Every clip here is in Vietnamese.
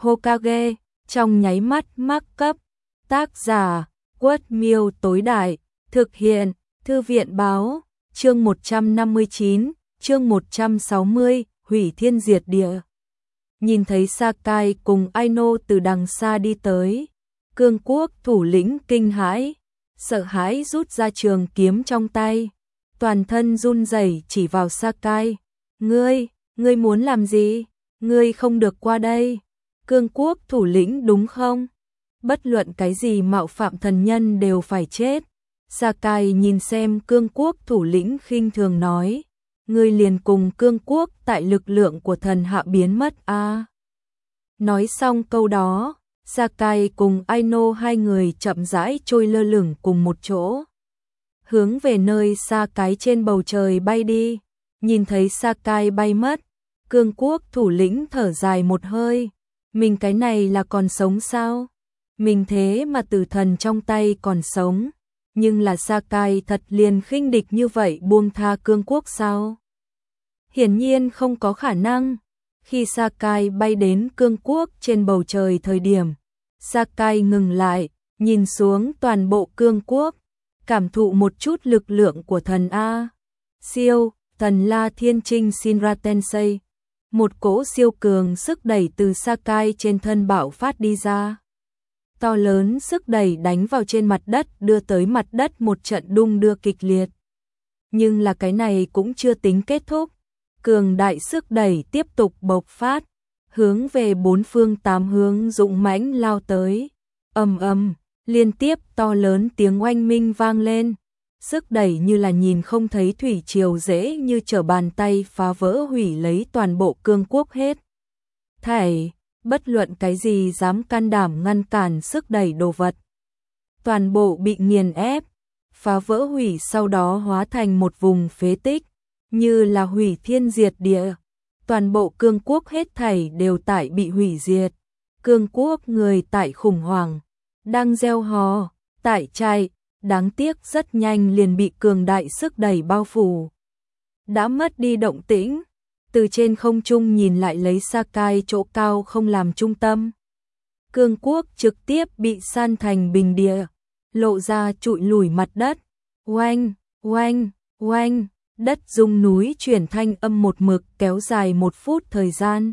Hokage, trong nháy mắt mắc cấp. Tác giả, Quất Miêu tối đại, thực hiện, Thư viện báo, chương 159, chương 160, hủy thiên diệt địa. Nhìn thấy Sakai cùng Aino từ đằng xa đi tới, Cương Quốc thủ lĩnh kinh hãi, sợ hãi rút ra trường kiếm trong tay, toàn thân run rẩy chỉ vào Sakai. Ngươi muốn làm gì? Ngươi không được qua đây. Cương Quốc thủ lĩnh đúng không? Bất luận cái gì mạo phạm thần nhân đều phải chết. Sakai nhìn xem Cương Quốc thủ lĩnh khinh thường nói, ngươi liền cùng Cương Quốc tại lực lượng của thần hạ biến mất a. Nói xong câu đó, Sakai cùng Aino hai người chậm rãi trôi lơ lửng cùng một chỗ, hướng về nơi xa cái trên bầu trời bay đi. Nhìn thấy Sakai bay mất, Cương Quốc thủ lĩnh thở dài một hơi, mình cái này là còn sống sao? Mình thế mà tử thần trong tay còn sống, nhưng là Sakai thật liền khinh địch như vậy buông tha Cương Quốc sao? Hiển nhiên không có khả năng. Khi Sakai bay đến Cương Quốc trên bầu trời thời điểm, Sakai ngừng lại, nhìn xuống toàn bộ Cương Quốc, cảm thụ một chút lực lượng của thần A. Siêu, thần La Thiên Trinh Shinra Tensei. Một cỗ siêu cường sức đẩy từ Sakai trên thân bạo phát đi ra. To lớn sức đẩy đánh vào trên mặt đất, đưa tới mặt đất một trận đung đưa kịch liệt. Nhưng là cái này cũng chưa tính kết thúc. Cường đại sức đẩy tiếp tục bộc phát, hướng về bốn phương tám hướng dũng mãnh lao tới. Ầm ầm, liên tiếp to lớn tiếng oanh minh vang lên. Sức đẩy như là nhìn không thấy thủy triều dễ như trở bàn tay phá vỡ hủy lấy toàn bộ Cương Quốc hết thảy, bất luận cái gì dám can đảm ngăn cản sức đẩy đồ vật, toàn bộ bị nghiền ép, phá vỡ hủy, sau đó hóa thành một vùng phế tích, như là hủy thiên diệt địa. Toàn bộ Cương Quốc hết thảy đều tại bị hủy diệt. Cương Quốc người tại khủng hoảng, đang reo hò, tại chạy, đáng tiếc rất nhanh liền bị cường đại sức đẩy bao phủ. Đã mất đi động tĩnh, từ trên không trung nhìn lại lấy Sakai chỗ cao không làm trung tâm. Cương Quốc trực tiếp bị san thành bình địa, lộ ra trụi lủi mặt đất. Oanh, oanh, oanh, đất rung núi chuyển thanh âm một mực kéo dài 1 phút thời gian.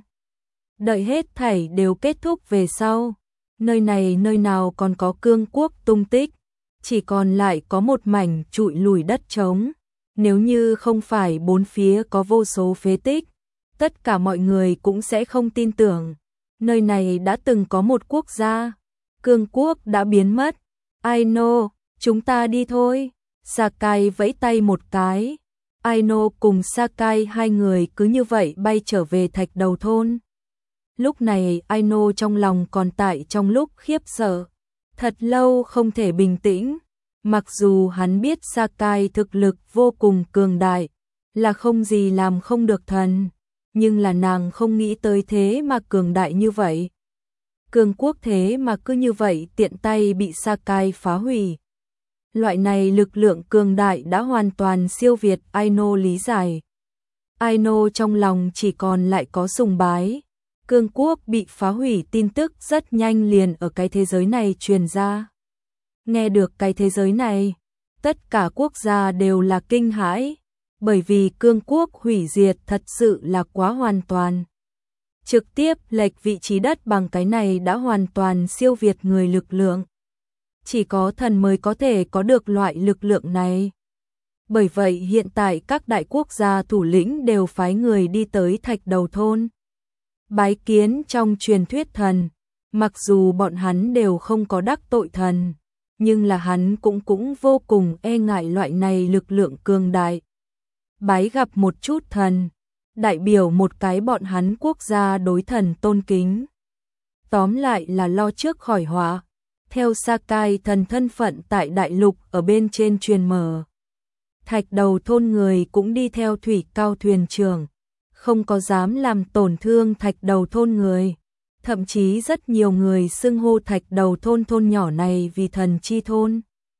Đợi hết thảy đều kết thúc về sau, nơi này nơi nào còn có Cương Quốc tung tích, chỉ còn lại có một mảnh trụi lủi đất trống. Nếu như không phải bốn phía có vô số phế tích, tất cả mọi người cũng sẽ không tin tưởng. Nơi này đã từng có một quốc gia, Cương Quốc đã biến mất. Aino, chúng ta đi thôi. Sakai vẫy tay một cái. Aino cùng Sakai hai người cứ như vậy bay trở về Thạch Đầu Thôn. Lúc này Aino trong lòng còn tại trong lúc khiếp sợ, thật lâu không thể bình tĩnh. Mặc dù hắn biết Sakai thực lực vô cùng cường đại, là không gì làm không được thần, nhưng là nàng không nghĩ tới thế mà cường đại như vậy. Cương Quốc thế mà cứ như vậy tiện tay bị Sakai phá hủy. Loại này lực lượng cường đại đã hoàn toàn siêu việt Aino lý giải. Aino trong lòng chỉ còn lại có sùng bái. Cương Quốc bị phá hủy tin tức rất nhanh liền ở cái thế giới này truyền ra. Nghe được cái thế giới này, tất cả quốc gia đều là kinh hãi, bởi vì Cương Quốc hủy diệt thật sự là quá hoàn toàn. Trực tiếp lệch vị trí đất bằng, cái này đã hoàn toàn siêu việt người lực lượng. Chỉ có thần mới có thể có được loại lực lượng này. Bởi vậy hiện tại các đại quốc gia thủ lĩnh đều phái người đi tới Thạch Đầu Thôn, bái kiến trong truyền thuyết thần. Mặc dù bọn hắn đều không có đắc tội thần, nhưng là hắn cũng vô cùng e ngại loại này lực lượng cường đại. Bái gặp một chút thần, đại biểu một cái bọn hắn quốc gia đối thần tôn kính. Tóm lại là lo trước khỏi họa. Theo Sakai thần thân phận tại đại lục ở bên trên truyền mở, Thạch Đầu Thôn người cũng đi theo thủy cao thuyền trưởng, không có dám làm tổn thương Thạch Đầu Thôn người. Thậm chí rất nhiều người xưng hô Thạch Đầu Thôn thôn nhỏ này vì thần chi thôn.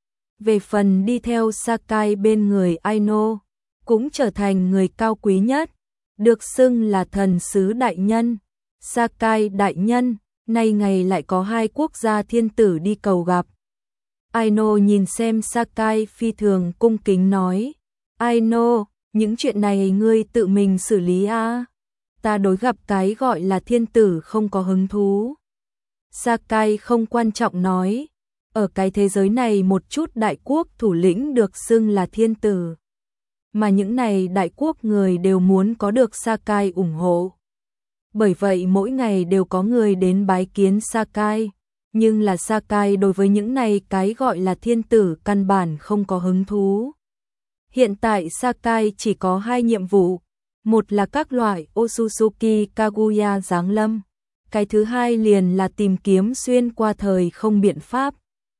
Về phần đi theo Sakai bên người Aino, cũng trở thành người cao quý nhất, được xưng là thần sứ đại nhân. Sakai đại nhân, nay ngày lại có hai quốc gia thiên tử đi cầu gặp. Aino nhìn xem Sakai phi thường cung kính nói, Aino, những chuyện này ngươi tự mình xử lý à? Ta đối gặp cái gọi là thiên tử không có hứng thú. Sakai không quan trọng nói, ở cái thế giới này một chút đại quốc thủ lĩnh được xưng là thiên tử. Mà những này đại quốc người đều muốn có được Sakai ủng hộ. Bởi vậy mỗi ngày đều có người đến bái kiến Sakai. Nhưng là Sakai đối với những này cái gọi là thiên tử căn bản không có hứng thú. Hiện tại Sakai chỉ có hai nhiệm vụ. Một là các loại Otsutsuki Kaguya giáng lâm. Cái thứ hai liền là tìm kiếm xuyên qua thời không biện pháp.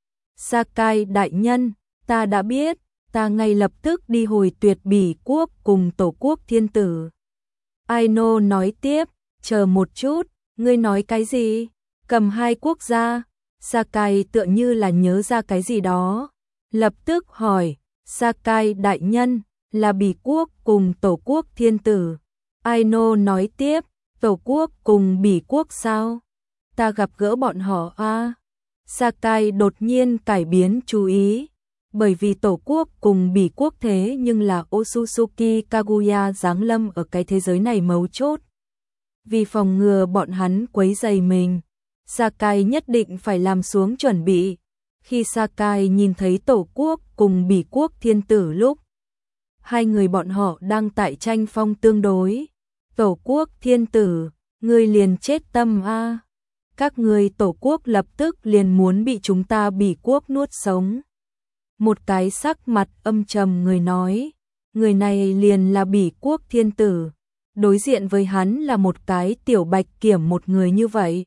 Sakai đại nhân, ta đã biết, ta ngay lập tức đi hồi Tuyệt Bỉ quốc cùng tổ quốc thiên tử. Aino nói tiếp, chờ một chút, ngươi nói cái gì? Cầm hai quốc gia. Sakai tựa như là nhớ ra cái gì đó. Lập tức hỏi, Sakai đại nhân, là Bỉ quốc cùng tổ quốc thiên tử. Aino nói tiếp, tổ quốc cùng Bỉ quốc sao? Ta gặp gỡ bọn họ à? Sakai đột nhiên cải biến chú ý. Bởi vì tổ quốc cùng Bỉ quốc thế nhưng là Otsutsuki Kaguya giáng lâm ở cái thế giới này mấu chốt. Vì phòng ngừa bọn hắn quấy rầy mình, Sakai nhất định phải làm xuống chuẩn bị. Khi Sakai nhìn thấy tổ quốc cùng Bỉ quốc thiên tử lúc, hai người bọn họ đang tại tranh phong tương đối. Tổ quốc thiên tử, ngươi liền chết tâm a. Các ngươi tổ quốc lập tức liền muốn bị chúng ta Bỉ quốc nuốt sống. Một cái sắc mặt âm trầm người nói, người này liền là Bỉ quốc thiên tử. Đối diện với hắn là một cái tiểu bạch kiểm một người như vậy.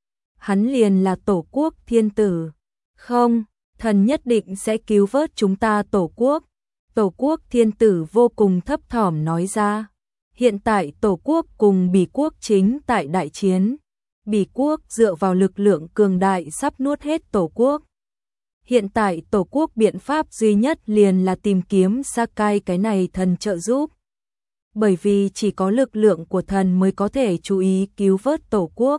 Hắn liền là tổ quốc thiên tử. Không, thần nhất định sẽ cứu vớt chúng ta tổ quốc. Tổ quốc thiên tử vô cùng thấp thỏm nói ra. Hiện tại tổ quốc cùng Bỉ quốc chính tại đại chiến. Bỉ quốc dựa vào lực lượng cường đại sắp nuốt hết tổ quốc. Hiện tại tổ quốc biện pháp duy nhất liền là tìm kiếm Sakai cái này thần trợ giúp. Bởi vì chỉ có lực lượng của thần mới có thể chú ý cứu vớt tổ quốc.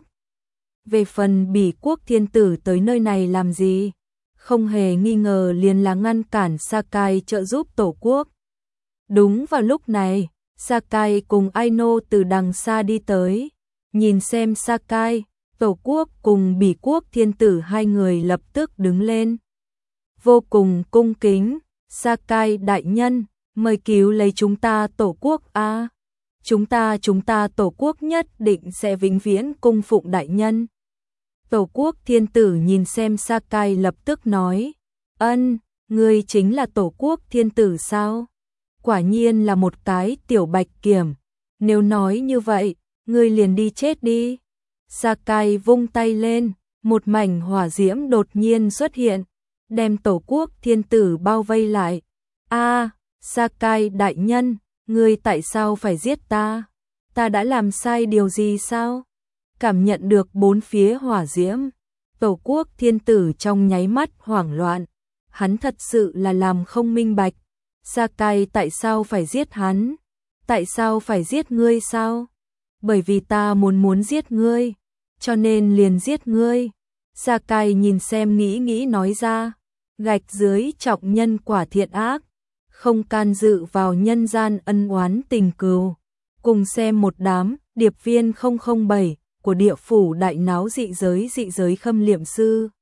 Về phần Bỉ quốc thiên tử tới nơi này làm gì? Không hề nghi ngờ liền là ngăn cản Sakai trợ giúp tổ quốc. Đúng vào lúc này, Sakai cùng Aino từ đằng xa đi tới. Nhìn xem Sakai, tổ quốc cùng Bỉ quốc thiên tử hai người lập tức đứng lên. Vô cùng cung kính, Sakai đại nhân, mời cứu lấy chúng ta tổ quốc a. Chúng ta tổ quốc nhất định sẽ vĩnh viễn cung phụng đại nhân. Tổ quốc thiên tử nhìn xem Sakai lập tức nói, ân, ngươi chính là tổ quốc thiên tử sao? Quả nhiên là một cái tiểu bạch kiểm, nếu nói như vậy, ngươi liền đi chết đi. Sakai vung tay lên, một mảnh hỏa diễm đột nhiên xuất hiện, đem tổ quốc thiên tử bao vây lại. A, Sakai đại nhân, ngươi tại sao phải giết ta? Ta đã làm sai điều gì sao? Cảm nhận được bốn phía hỏa diễm, tổ quốc thiên tử trong nháy mắt hoảng loạn. Hắn thật sự là làm không minh bạch. Sakai tại sao phải giết hắn? Tại sao phải giết ngươi sao? Bởi vì ta muốn giết ngươi, cho nên liền giết ngươi. Sakai nhìn xem nghĩ nói ra, gạch dưới trọng nhân quả thiện ác, không can dự vào nhân gian ân oán tình cừu. Cùng xem một đám điệp viên 007 của địa phủ đại náo dị giới khâm liệm sư.